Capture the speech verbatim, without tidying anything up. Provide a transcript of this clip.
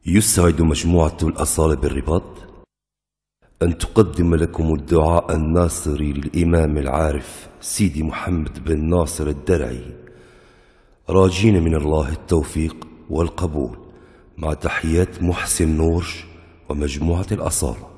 يسعد مجموعة الأصالة بالرباط أن تقدم لكم الدعاء الناصري للإمام العارف سيدي محمد بن ناصر الدرعي، راجين من الله التوفيق والقبول، مع تحيات محسن نور ومجموعة الأصالة.